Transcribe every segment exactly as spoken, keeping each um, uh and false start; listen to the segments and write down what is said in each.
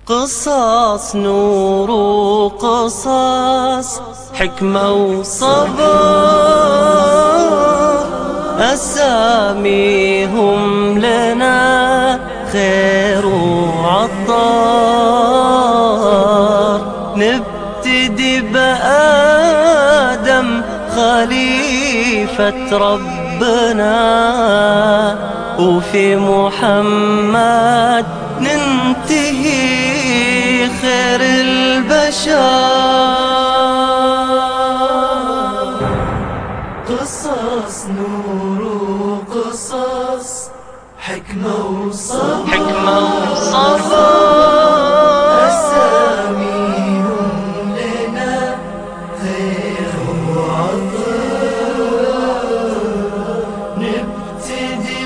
قصص نور وقصص حكمة وصبر، أساميهم لنا خير وعطار. نبتدي بآدم خليفة ربنا، وفي محمد ننتهي خير البشر. قصص نور وقصص حكمة وصبر، حكمة وصبر، أساميهم لنا خير وعطاء. نبتدي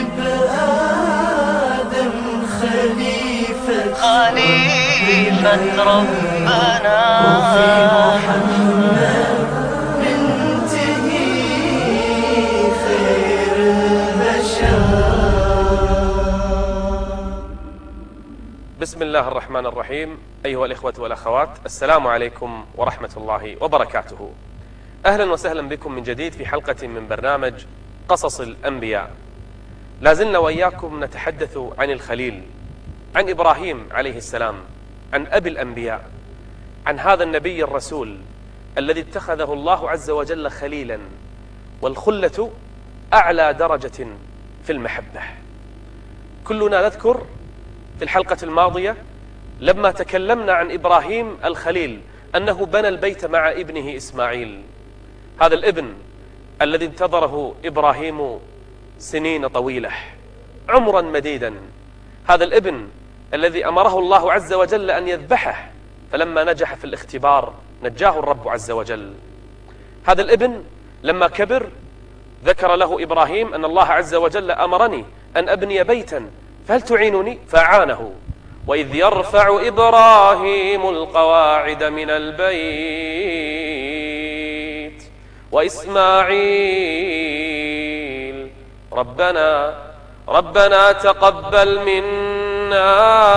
بآدم خليفة خليفة ربنا، وفي محمد ننتهي خير البشر. بسم الله الرحمن الرحيم. أيها الإخوة والأخوات، السلام عليكم ورحمة الله وبركاته. أهلا وسهلا بكم من جديد في حلقة من برنامج قصص الأنبياء. لازلنا وإياكم نتحدث عن الخليل، عن إبراهيم عليه السلام، عن أبي الأنبياء، عن هذا النبي الرسول الذي اتخذه الله عز وجل خليلا، والخلة أعلى درجة في المحبة. كلنا نذكر في الحلقة الماضية لما تكلمنا عن إبراهيم الخليل أنه بنى البيت مع ابنه إسماعيل، هذا الابن الذي انتظره إبراهيم سنين طويلة، عمرا مديدا، هذا الابن الذي أمره الله عز وجل أن يذبحه، فلما نجح في الاختبار نجاه الرب عز وجل. هذا الابن لما كبر ذكر له إبراهيم أن الله عز وجل أمرني أن أبني بيتا فهل تعينني؟ فأعانه. وإذ يرفع إبراهيم القواعد من البيت وإسماعيل ربنا ربنا تقبل منا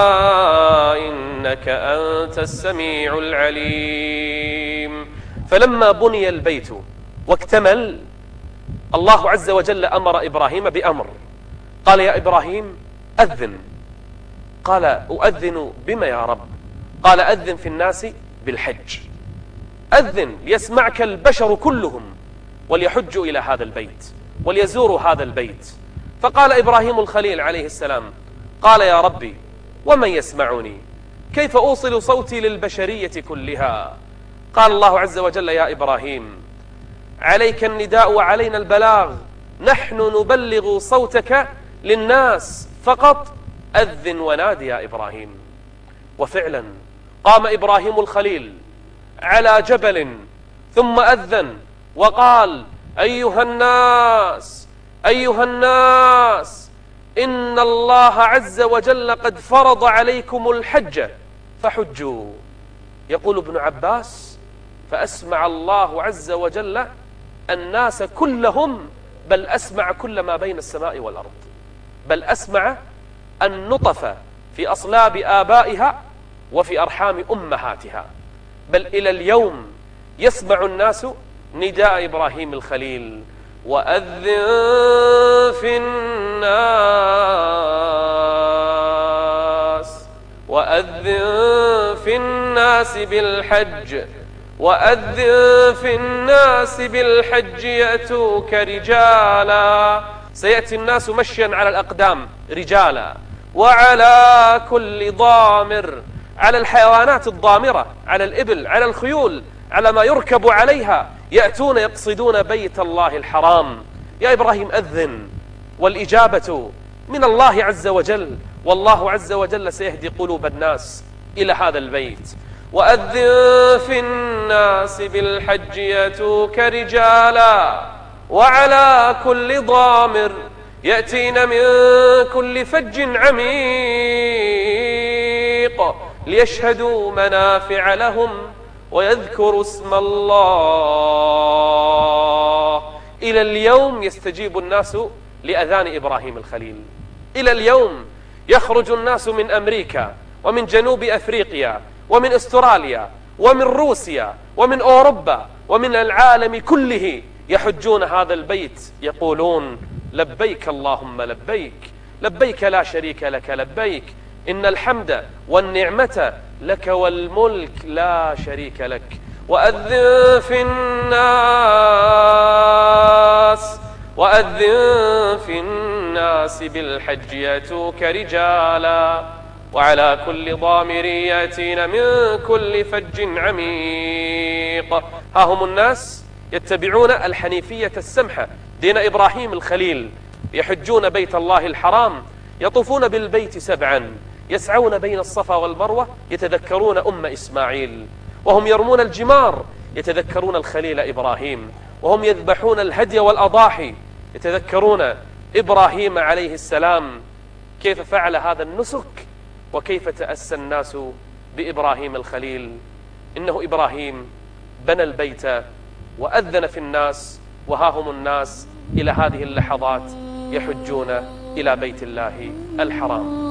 إنك أنت السميع العليم. فلما بني البيت واكتمل، الله عز وجل أمر إبراهيم بأمر، قال يا إبراهيم أذن. قال أؤذن بما يا رب؟ قال أذن في الناس بالحج، أذن ليسمعك البشر كلهم وليحجوا إلى هذا البيت وليزوروا هذا البيت. فقال إبراهيم الخليل عليه السلام، قال يا ربي ومن يسمعني؟ كيف أوصل صوتي للبشرية كلها؟ قال الله عز وجل يا إبراهيم عليك النداء وعلينا البلاغ، نحن نبلغ صوتك للناس فقط، أذن ونادي يا إبراهيم. وفعلا قام إبراهيم الخليل على جبل ثم أذن وقال أيها الناس أيها الناس إن الله عز وجل قد فرض عليكم الحج فحجوا. يقول ابن عباس فأسمع الله عز وجل الناس كلهم، بل أسمع كل ما بين السماء والأرض، بل أسمع النطف في أصلاب آبائها وفي أرحام أمهاتها، بل إلى اليوم يسمع الناس نداء إبراهيم الخليل وأذن في الناس وأذن في الناس بالحج وأذن في الناس بالحج يأتوك رجالا. سيأتي الناس مشيا على الأقدام رجالا، وعلى كل ضامر، على الحيوانات الضامرة، على الإبل، على الخيول، على ما يركب عليها، يأتون يقصدون بيت الله الحرام. يا إبراهيم أذن، والإجابة من الله عز وجل، والله عز وجل سيهدي قلوب الناس إلى هذا البيت. وأذن في الناس بالحج يأتوك رجالا وعلى كل ضامر يأتين من كل فج عميق ليشهدوا منافع لهم ويذكروا اسم الله. إلى اليوم يستجيب الناس لأذان إبراهيم الخليل، إلى اليوم يخرج الناس من أمريكا ومن جنوب أفريقيا ومن أستراليا ومن روسيا ومن أوروبا ومن العالم كله يحجون هذا البيت يقولون لبيك اللهم لبيك، لبيك لا شريك لك لبيك، إن الحمد والنعمة لك والملك لا شريك لك. وأذن في الناس وأذن في الناس بالحج يأتوك رجالا وعلى كل ضامر يأتين من كل فج عميق. ها هم الناس يتبعون الحنيفية السمحة دين إبراهيم الخليل، يحجون بيت الله الحرام، يطوفون بالبيت سبعا، يسعون بين الصفا والمروة، يتذكرون أم إسماعيل، وهم يرمون الجمار يتذكرون الخليل إبراهيم، وهم يذبحون الهدي والأضاحي يتذكرون إبراهيم عليه السلام كيف فعل هذا النسك وكيف تأسى الناس بإبراهيم الخليل. إنه إبراهيم بنى البيت وأذن في الناس، وها هم الناس إلى هذه اللحظات يحجون إلى بيت الله الحرام.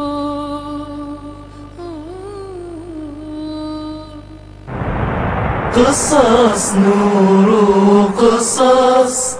قصص نور قصص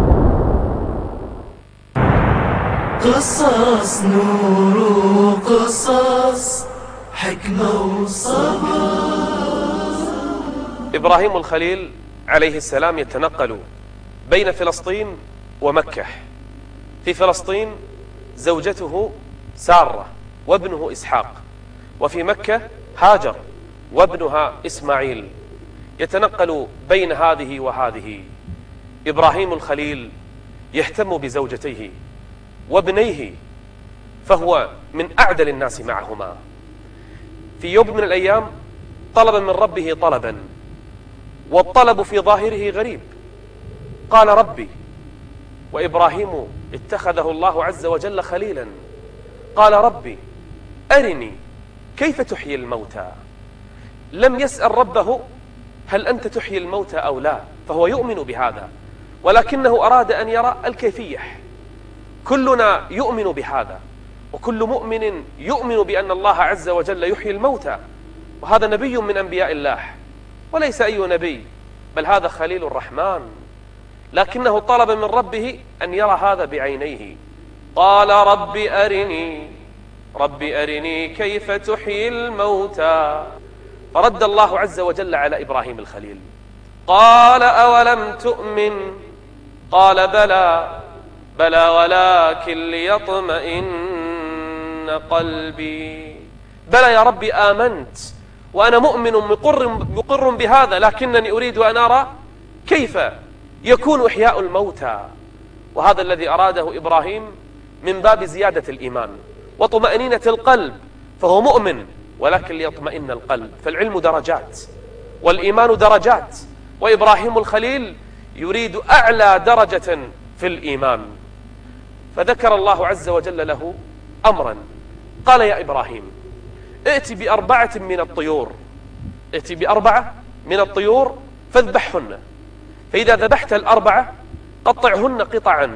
قصص نور قصص حكمة وصبر. إبراهيم الخليل عليه السلام يتنقل بين فلسطين ومكة. في فلسطين زوجته سارة وابنه إسحاق، وفي مكة هاجر وابنها إسماعيل. يتنقل بين هذه وهذه. إبراهيم الخليل يهتم بزوجتيه وابنيه، فهو من أعدل الناس معهما. في يوم من الأيام طلب من ربه طلبا، والطلب في ظاهره غريب. قال ربي، وإبراهيم اتخذه الله عز وجل خليلا. قال ربي أرني كيف تحيي الموتى. لم يسأل ربه هل أنت تحيي الموتى أو لا، فهو يؤمن بهذا، ولكنه أراد أن يرى الكيفية. كلنا يؤمن بهذا، وكل مؤمن يؤمن بأن الله عز وجل يحيي الموتى، وهذا نبي من أنبياء الله، وليس أي نبي، بل هذا خليل الرحمن. لكنه طلب من ربه أن يرى هذا بعينيه. قال رب أرني رب أرني كيف تحيي الموتى. فرد الله عز وجل على إبراهيم الخليل قال أولم تؤمن؟ قال بلى بلى ولكن ليطمئن قلبي. بلى يا ربي آمنت وأنا مؤمن مقر, مقر بهذا، لكنني أريد أن أرى كيف يكون إحياء الموتى. وهذا الذي أراده إبراهيم من باب زيادة الإيمان وطمأنينة القلب، فهو مؤمن ولكن ليطمئن القلب. فالعلم درجات والإيمان درجات، وإبراهيم الخليل يريد أعلى درجة في الإيمان. فذكر الله عز وجل له أمرا، قال يا إبراهيم ائت بأربعة من الطيور ائت بأربعة من الطيور فاذبحهن، فإذا ذبحت الأربعة قطعهن قطعا،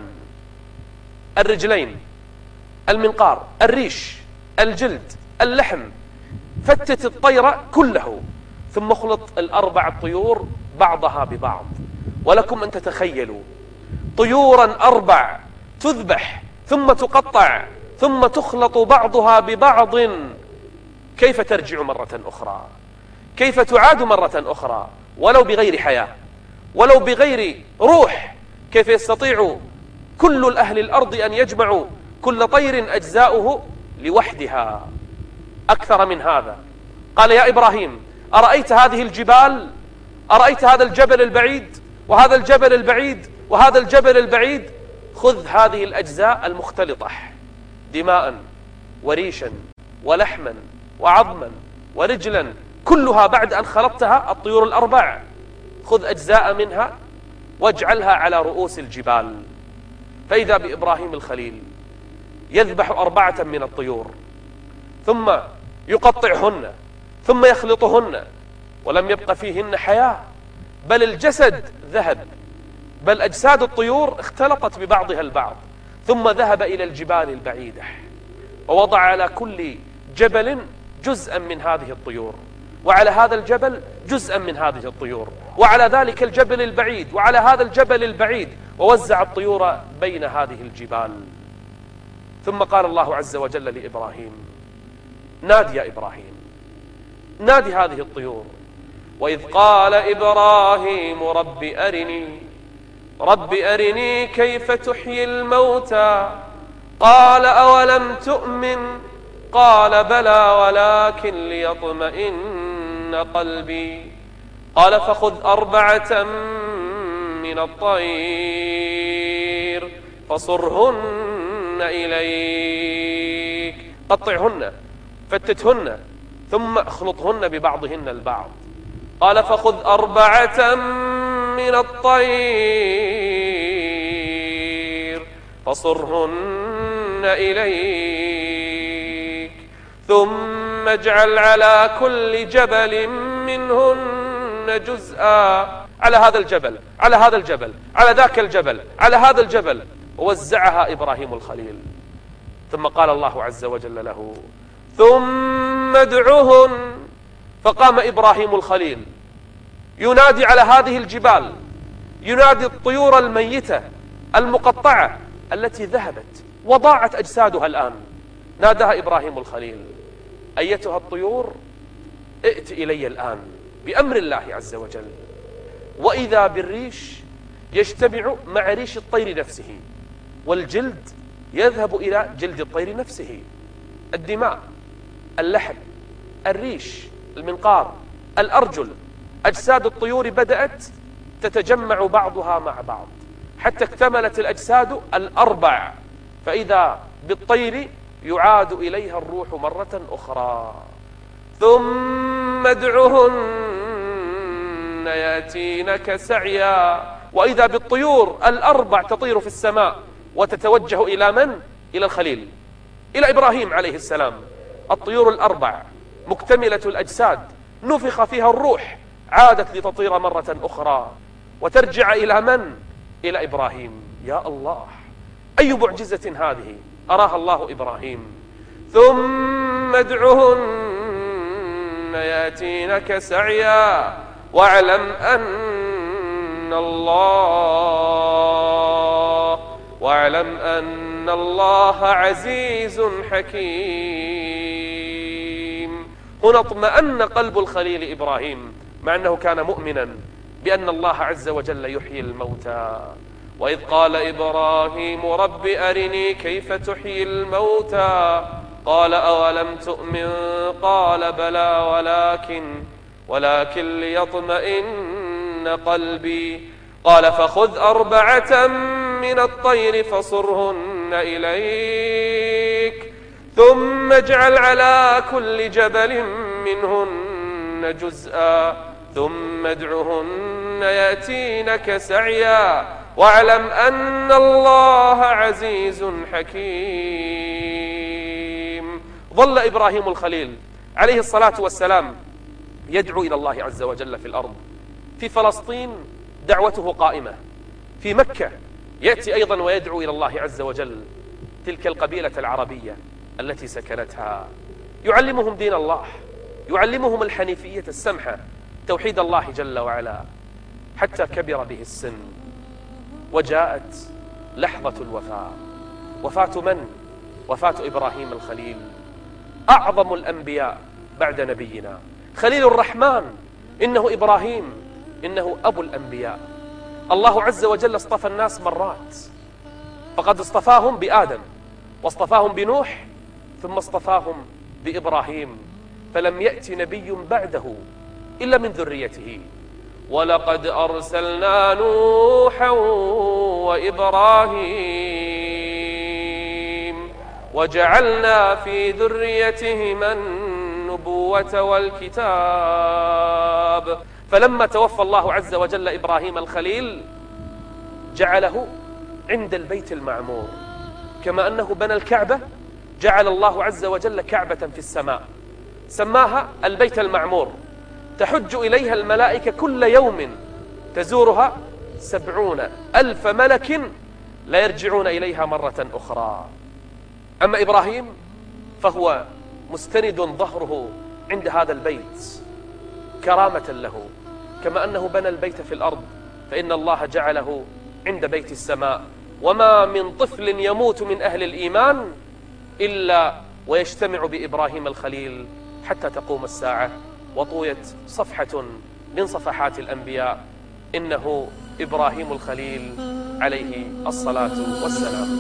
الرجلين، المنقار، الريش، الجلد، اللحم، فتت الطير كله، ثم اخلط الأربع الطيور بعضها ببعض. ولكم أن تتخيلوا طيورا أربع تذبح ثم تقطع ثم تخلط بعضها ببعض، كيف ترجع مرة أخرى، كيف تعاد مرة أخرى، ولو بغير حياة ولو بغير روح. كيف يستطيع كل الأهل الأرض أن يجمعوا كل طير أجزاؤه لوحدها؟ أكثر من هذا. قال يا إبراهيم أرأيت هذه الجبال؟ أرأيت هذا الجبل البعيد وهذا الجبل البعيد وهذا الجبل البعيد؟ خذ هذه الأجزاء المختلطة، دماء وريشا ولحما وعظما ورجلا، كلها بعد أن خلطتها الطيور الأربع، خذ أجزاء منها واجعلها على رؤوس الجبال. فإذا بإبراهيم الخليل يذبح أربعة من الطيور ثم يقطعهن ثم يخلطهن، ولم يبق فيهن حياة، بل الجسد ذهب، بل أجساد الطيور اختلطت ببعضها البعض. ثم ذهب إلى الجبال البعيدة ووضع على كل جبل جزءا من هذه الطيور، وعلى هذا الجبل جزءا من هذه الطيور، وعلى ذلك الجبل البعيد، وعلى هذا الجبل البعيد، ووزع الطيور بين هذه الجبال. ثم قال الله عز وجل لإبراهيم: نادي يا إبراهيم، نادي هذه الطيور. وإذ قال إبراهيم رب أرني رب أرني كيف تحيي الموتى قال أولم تؤمن قال بلى ولكن ليطمئن قلبي قال فخذ أربعة من الطير فصرهن إليك، قطعهن فتتهن ثم اخلطهن ببعضهن البعض. قال فخذ أربعة من الطير فصرهن إليك ثم اجعل على كل جبل منهن جزءا، على هذا الجبل، على هذا الجبل، على ذاك الجبل، على هذا الجبل. ووزعها إبراهيم الخليل. ثم قال الله عز وجل له: ثم ادعهن. فقام إبراهيم الخليل ينادي على هذه الجبال، ينادي الطيور الميتة المقطعة التي ذهبت وضاعت أجسادها الآن. ناداها إبراهيم الخليل: أيتها الطيور ائت إلي الآن بأمر الله عز وجل. وإذا بالريش يجتمع مع ريش الطير نفسه، والجلد يذهب إلى جلد الطير نفسه، الدماء، اللحم، الريش، المنقار، الأرجل، أجساد الطيور بدأت تتجمع بعضها مع بعض حتى اكتملت الأجساد الأربع، فإذا بالطير يعاد إليها الروح مرة أخرى. ثم ادعهن يأتينك سعيا. وإذا بالطيور الأربع تطير في السماء وتتوجه إلى من؟ إلى الخليل، إلى إبراهيم عليه السلام. الطيور الأربع مكتملة الأجساد نفخ فيها الروح، عادت لتطير مرة أخرى وترجع إلى من؟ إلى إبراهيم. يا الله، أي معجزة هذه أراها الله إبراهيم. ثم ادعهن يأتينك سعيا واعلم أن الله واعلم أن الله عزيز حكيم. هنا اطمأن قلب الخليل إبراهيم، مع أنه كان مؤمنا بأن الله عز وجل يحيي الموتى. وإذ قال إبراهيم رب أرني كيف تحيي الموتى قال أولم تؤمن قال بلى ولكن ولكن ليطمئن قلبي قال فخذ أربعة من الطير فصرهن إليك ثم اجعل على كل جبل منهن جزءا ثم ادعهن يأتينك سعيا واعلم أن الله عزيز حكيم. ظل إبراهيم الخليل عليه الصلاة والسلام يدعو إلى الله عز وجل في الأرض. في فلسطين دعوته قائمة، في مكة يأتي أيضا ويدعو إلى الله عز وجل تلك القبيلة العربية التي سكنتها، يعلمهم دين الله، يعلمهم الحنيفية السمحة، توحيد الله جل وعلا، حتى كبر به السن وجاءت لحظة الوفاة. وفاة من؟ وفاة إبراهيم الخليل، أعظم الأنبياء بعد نبينا، خليل الرحمن. إنه إبراهيم، إنه أبو الأنبياء. الله عز وجل اصطفى الناس مرات، فقد اصطفاهم بآدم، واصطفاهم بنوح، ثم اصطفاهم بإبراهيم، فلم يأتي نبي بعده إلا من ذريته. ولقد أرسلنا نوحا وإبراهيم وجعلنا في ذريتهما النبوة والكتاب. فلما توفى الله عز وجل إبراهيم الخليل جعله عند البيت المعمور، كما أنه بنى الكعبة جعل الله عز وجل كعبة في السماء سماها البيت المعمور، تحج إليها الملائكة كل يوم، تزورها سبعون ألف ملك لا يرجعون إليها مرة أخرى. أما إبراهيم فهو مستند ظهره عند هذا البيت كرامة له، كما أنه بنى البيت في الأرض فإن الله جعله عند بيت السماء. وما من طفل يموت من أهل الإيمان إلا ويجتمع بإبراهيم الخليل حتى تقوم الساعة وطويت صفحة من صفحات الأنبياء. إنه إبراهيم الخليل عليه الصلاة والسلام.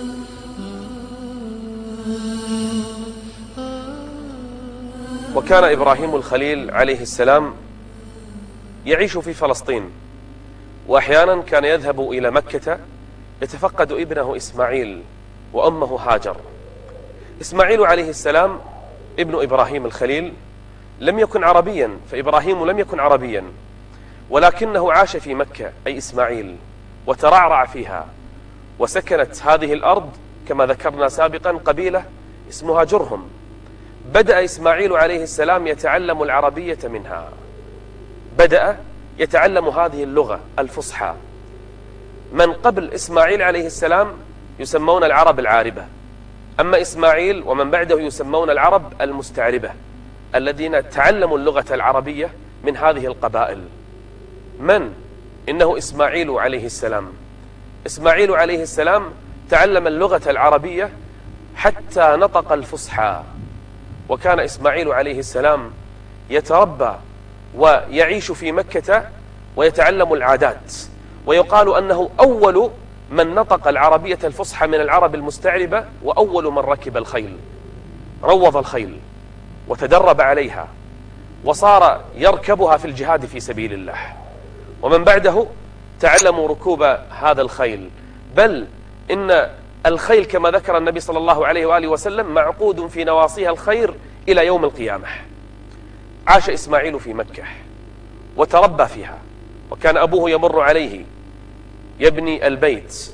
وكان إبراهيم الخليل عليه السلام يعيش في فلسطين، وأحيانا كان يذهب إلى مكة يتفقد ابنه إسماعيل وأمه هاجر. إسماعيل عليه السلام ابن إبراهيم الخليل لم يكن عربيا، فإبراهيم لم يكن عربيا، ولكنه عاش في مكة أي إسماعيل وترعرع فيها، وسكنت هذه الأرض كما ذكرنا سابقا قبيلة اسمها جرهم. بدأ إسماعيل عليه السلام يتعلم العربية منها، بدأ يتعلم هذه اللغة الفصحى. من قبل إسماعيل عليه السلام يسمون العرب العاربة، أما إسماعيل ومن بعده يسمون العرب المستعربة، الذين تعلموا اللغة العربية من هذه القبائل. من؟ إنه إسماعيل عليه السلام. إسماعيل عليه السلام تعلم اللغة العربية حتى نطق الفصحى. وكان إسماعيل عليه السلام يتربى ويعيش في مكة ويتعلم العادات، ويقال أنه أول من نطق العربية الفصحى من العرب المستعربة، وأول من ركب الخيل، روض الخيل وتدرب عليها وصار يركبها في الجهاد في سبيل الله. ومن بعده تعلموا ركوب هذا الخيل، بل إن الخيل كما ذكر النبي صلى الله عليه وآله وسلم معقود في نواصيها الخير إلى يوم القيامة. عاش إسماعيل في مكة وتربى فيها، وكان أبوه يمر عليه يبني البيت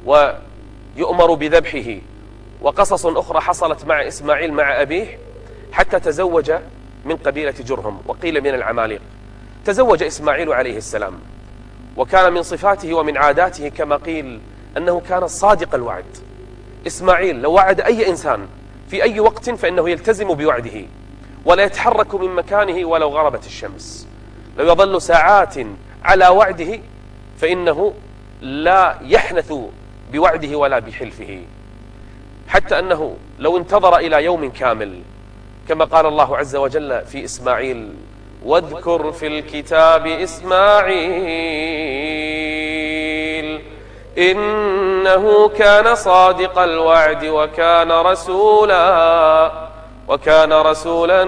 ويؤمر بذبحه. وقصص أخرى حصلت مع إسماعيل مع أبيه حتى تزوج من قبيلة جرهم، وقيل من العماليق. تزوج إسماعيل عليه السلام، وكان من صفاته ومن عاداته كما قيل أنه كان صادق الوعد. إسماعيل لو وعد أي إنسان في أي وقت فإنه يلتزم بوعده ولا يتحرك من مكانه ولو غربت الشمس. لو يظل ساعات على وعده فإنه لا يحنث بوعده ولا بحلفه، حتى أنه لو انتظر إلى يوم كامل كما قال الله عز وجل في إسماعيل: واذكر في الكتاب إسماعيل إنه كان صادق الوعد وكان رسولا وكان رسولا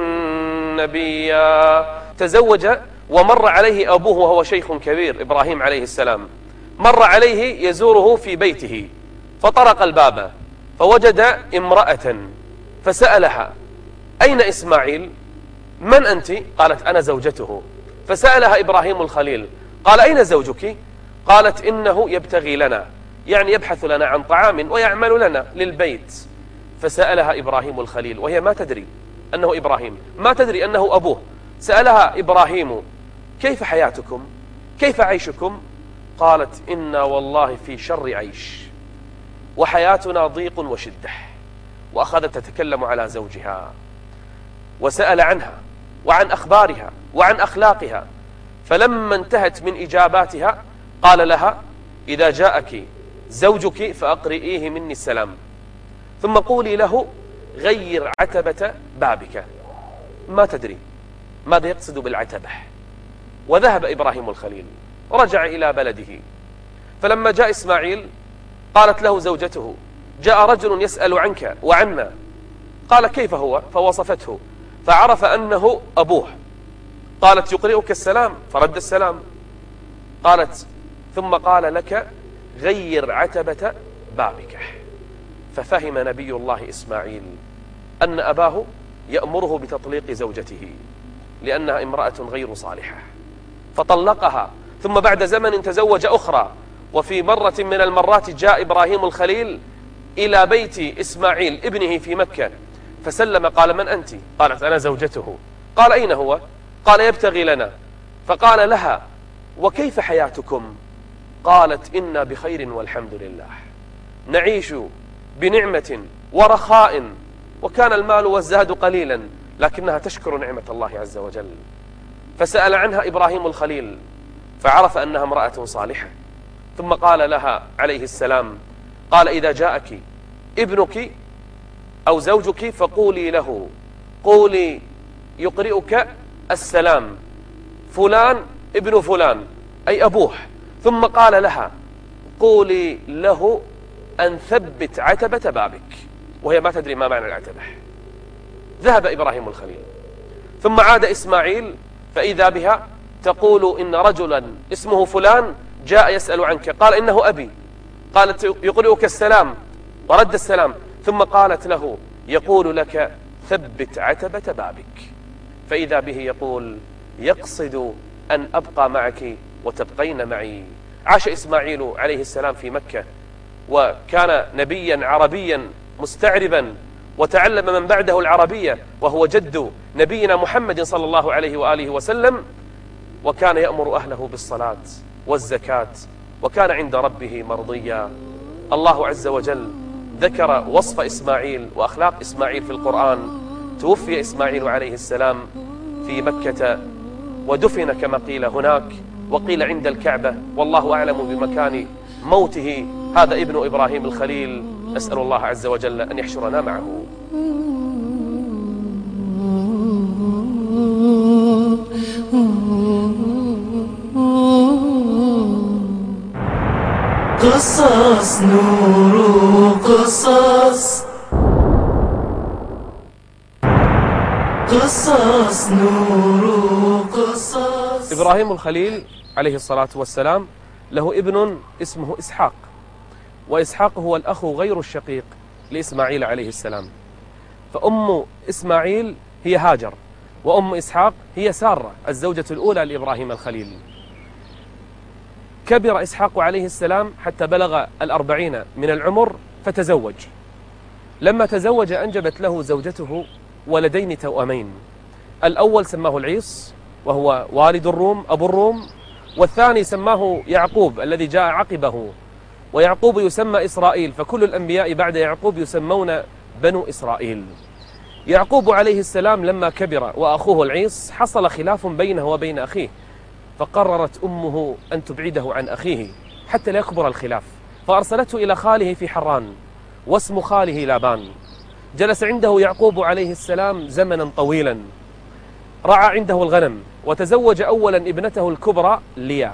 نبيا. تزوج ومر عليه أبوه وهو شيخ كبير إبراهيم عليه السلام، مر عليه يزوره في بيته فطرق الباب فوجد امرأة فسألها: أين إسماعيل؟ من أنت؟ قالت: أنا زوجته. فسألها إبراهيم الخليل قال: أين زوجك؟ قالت: إنه يبتغي لنا، يعني يبحث لنا عن طعام ويعمل لنا للبيت. فسألها إبراهيم الخليل وهي ما تدري أنه إبراهيم، ما تدري أنه أبوه. سألها إبراهيم: كيف حياتكم؟ كيف عيشكم؟ قالت: إنا والله في شر عيش وحياتنا ضيق وشدة. وأخذت تتكلم على زوجها وسأل عنها وعن أخبارها وعن أخلاقها. فلما انتهت من إجاباتها قال لها: إذا جاءك زوجك فأقرئيه مني السلام، ثم قولي له غير عتبة بابك. ما تدري ماذا يقصد بالعتبة. وذهب إبراهيم الخليل ورجع إلى بلده. فلما جاء إسماعيل قالت له زوجته: جاء رجل يسأل عنك وعنا. قال: كيف هو؟ فوصفته فعرف أنه أبوه. قالت: يقرئك السلام؟ فرد السلام. قالت: ثم قال لك غير عتبة بابك. ففهم نبي الله إسماعيل أن أباه يأمره بتطليق زوجته لأنها امرأة غير صالحة، فطلقها. ثم بعد زمن تزوج أخرى، وفي مرة من المرات جاء إبراهيم الخليل إلى بيت إسماعيل ابنه في مكة فسلم. قال: من أنت؟ قالت: أنا زوجته. قال: أين هو؟ قال: يبتغي لنا. فقال لها: وكيف حياتكم؟ قالت: إنا بخير والحمد لله، نعيش بنعمة ورخاء وكان المال والزاد قليلا، لكنها تشكر نعمة الله عز وجل. فسأل عنها إبراهيم الخليل فعرف أنها امرأة صالحة، ثم قال لها عليه السلام، قال: إذا جاءك ابنك أو زوجك فقولي له، قولي يقرئك السلام فلان ابن فلان، أي أبوه. ثم قال لها: قولي له أن ثبت عتبة بابك، وهي ما تدري ما معنى العتبة. ذهب إبراهيم الخليل، ثم عاد إسماعيل فإذا بها تقول: إن رجلا اسمه فلان جاء يسأل عنك، قال: إنه أبي. قالت: يقرئك السلام، ورد السلام. ثم قالت له: يقول لك ثبت عتبة بابك. فإذا به يقول: يقصد أن أبقى معك وتبقين معي. عاش إسماعيل عليه السلام في مكة، وكان نبيا عربيا مستعربا، وتعلم من بعده العربية، وهو جد نبينا محمد صلى الله عليه وآله وسلم، وكان يأمر أهله بالصلاة والزكاة، وكان عند ربه مرضيا. الله عز وجل ذكر وصف إسماعيل وأخلاق إسماعيل في القرآن. توفي إسماعيل عليه السلام في مكة، ودفن كما قيل هناك، وقيل عند الكعبة، والله أعلم بمكان موته هذا ابن إبراهيم الخليل. نسأل الله عز وجل أن يحشرنا معه. قصص نور قصص، قصص نور قصص. إبراهيم الخليل عليه الصلاة والسلام له ابن اسمه إسحاق، وإسحاق هو الأخ غير الشقيق لإسماعيل عليه السلام. فأم إسماعيل هي هاجر، وأم إسحاق هي سارة الزوجة الأولى لإبراهيم الخليل. كبر إسحاق عليه السلام حتى بلغ الأربعين من العمر فتزوج. لما تزوج أنجبت له زوجته ولدين توأمين، الأول سماه العيص وهو والد الروم أبو الروم، والثاني سماه يعقوب الذي جاء عقبه، ويعقوب يسمى إسرائيل، فكل الأنبياء بعد يعقوب يسمون بنو إسرائيل. يعقوب عليه السلام لما كبر وأخوه العيص حصل خلاف بينه وبين أخيه، فقررت أمه أن تبعده عن أخيه حتى لا يكبر الخلاف، فأرسلته إلى خاله في حران، واسم خاله لابان. جلس عنده يعقوب عليه السلام زمنا طويلا، رعى عنده الغنم، وتزوج أولا ابنته الكبرى ليا،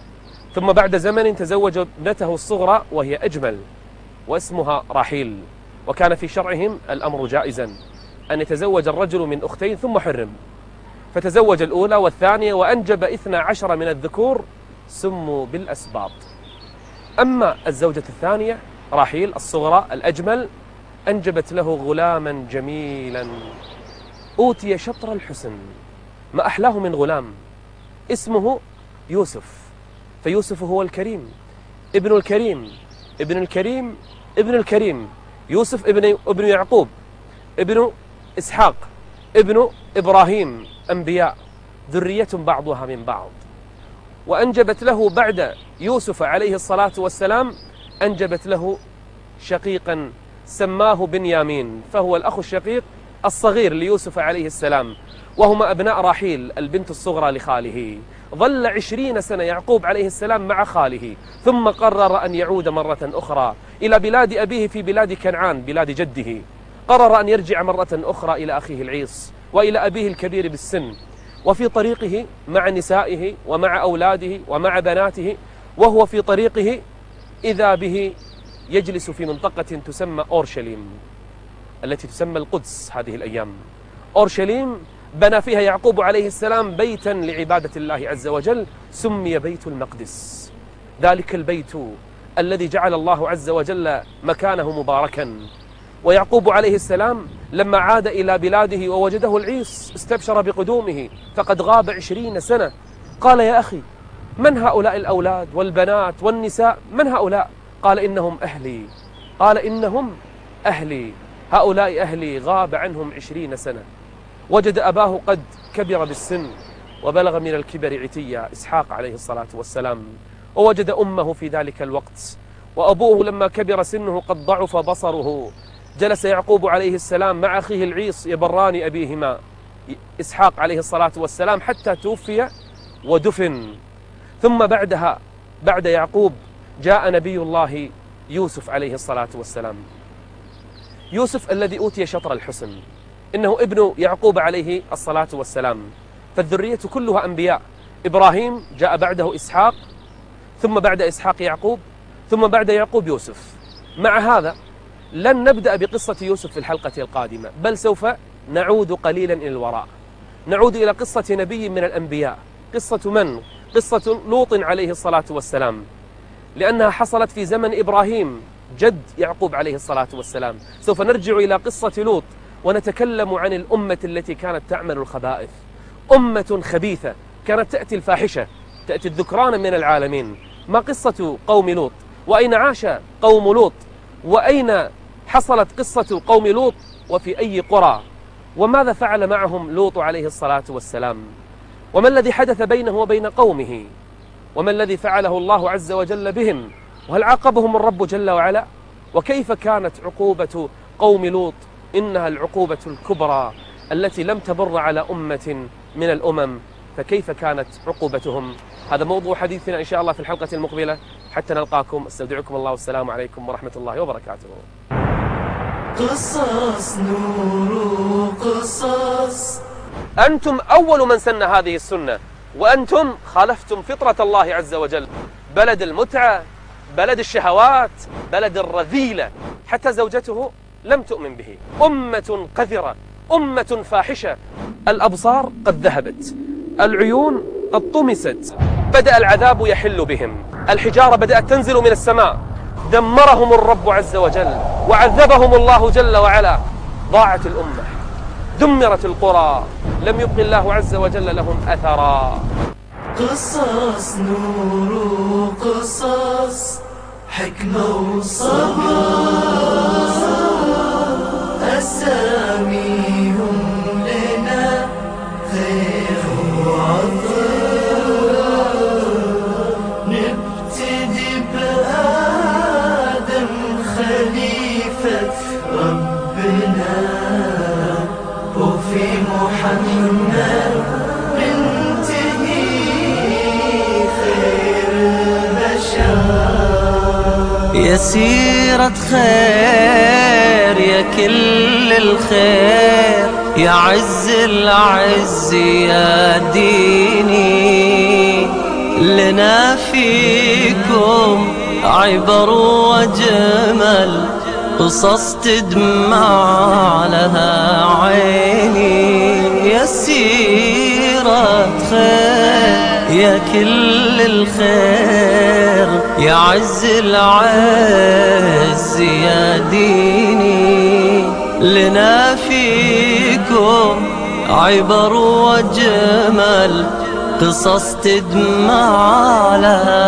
ثم بعد زمن تزوج ابنته الصغرى وهي أجمل واسمها راحيل. وكان في شرعهم الأمر جائزا أن يتزوج الرجل من أختين ثم حرم، فتزوج الأولى والثانية وأنجب اثنا عشر من الذكور سموا بالأسباط. أما الزوجة الثانية راحيل الصغرى الأجمل أنجبت له غلاما جميلا أوتي شطر الحسن، ما أحلاه من غلام، اسمه يوسف. فيوسف هو الكريم، ابن الكريم، ابن الكريم، ابن الكريم. يوسف ابن ابن يعقوب، ابن إسحاق، ابن إبراهيم، أنبياء ذرية بعضها من بعض. وأنجبت له بعد يوسف عليه الصلاة والسلام أنجبت له شقيقا سماه بنيامين، فهو الأخ الشقيق الصغير ليوسف عليه السلام، وهما أبناء راحيل البنت الصغرى لخاله. ظل عشرين سنة يعقوب عليه السلام مع خاله، ثم قرر أن يعود مرة أخرى إلى بلاد أبيه في بلاد كنعان بلاد جده. قرر أن يرجع مرة أخرى إلى أخيه العيص وإلى أبيه الكبير بالسن. وفي طريقه مع نسائه ومع أولاده ومع بناته، وهو في طريقه إذا به يجلس في منطقة تسمى أورشليم التي تسمى القدس هذه الأيام. أورشليم بنى فيها يعقوب عليه السلام بيتا لعبادة الله عز وجل سمي بيت المقدس، ذلك البيت الذي جعل الله عز وجل مكانه مباركا. ويعقوب عليه السلام لما عاد إلى بلاده ووجده العيص استبشر بقدومه، فقد غاب عشرين سنة. قال: يا أخي، من هؤلاء الأولاد والبنات والنساء؟ من هؤلاء؟ قال: إنهم أهلي. قال: إنهم أهلي، هؤلاء أهلي، غاب عنهم عشرين سنة. وجد أباه قد كبر بالسن وبلغ من الكبر عتيا، إسحاق عليه الصلاة والسلام، ووجد أمه في ذلك الوقت، وأبوه لما كبر سنه قد ضعف بصره، جلس يعقوب عليه السلام مع أخيه العيص يبران أبيهما إسحاق عليه الصلاة والسلام حتى توفي ودفن. ثم بعدها بعد يعقوب جاء نبي الله يوسف عليه الصلاة والسلام، يوسف الذي أوتي شطر الحسن، إنه ابن يعقوب عليه الصلاة والسلام، فالذرية كلها أنبياء. إبراهيم جاء بعده إسحاق، ثم بعد إسحاق يعقوب، ثم بعد يعقوب يوسف. مع هذا لن نبدأ بقصة يوسف في الحلقة القادمة، بل سوف نعود قليلا إلى الوراء، نعود إلى قصة نبي من الأنبياء. قصة من؟ قصة لوط عليه الصلاة والسلام، لأنها حصلت في زمن إبراهيم جد يعقوب عليه الصلاة والسلام. سوف نرجع إلى قصة لوط ونتكلم عن الأمة التي كانت تعمل الخبائث، أمة خبيثة كانت تأتي الفاحشة، تأتي الذكران من العالمين. ما قصة قوم لوط؟ وأين عاش قوم لوط؟ وأين حصلت قصة قوم لوط؟ وفي أي قرى؟ وماذا فعل معهم لوط عليه الصلاة والسلام؟ وما الذي حدث بينه وبين قومه؟ وما الذي فعله الله عز وجل بهم؟ وهل عاقبهم الرب جل وعلا؟ وكيف كانت عقوبة قوم لوط؟ إنها العقوبة الكبرى التي لم تمر على أمة من الأمم، فكيف كانت عقوبتهم؟ هذا موضوع حديثنا إن شاء الله في الحلقة المقبلة. حتى نلقاكم استودعكم الله والسلام عليكم ورحمة الله وبركاته. قصص نور قصص. أنتم أول من سن هذه السنة، وأنتم خالفتم فطرة الله عز وجل. بلد المتعة، بلد الشهوات، بلد الرذيلة، حتى زوجته لم تؤمن به. أمة قذرة، أمة فاحشة. الأبصار قد ذهبت، العيون قد طمست، بدأ العذاب يحل بهم، الحجارة بدأت تنزل من السماء، دمرهم الرب عز وجل وعذبهم الله جل وعلا. ضاعت الأمة، دمرت القرى، لم يبق الله عز وجل لهم أثرا. قصص نور قصص، حكمة وصبر، أساميهم لنا خير وعطر. نبتدي بآدم خليفة ربنا، وفي محمد ننتهي خير البشر. يا سيرة خير يا كل الخير، يا عز العز يا ديني، لنا فيكم عبر وجمل، قصص تدمع لها عيني. يا سيرة خير يا كل الخير، يا عز العز يا ديني، لنا فيكم عبر وجمل، قصص تدمع لها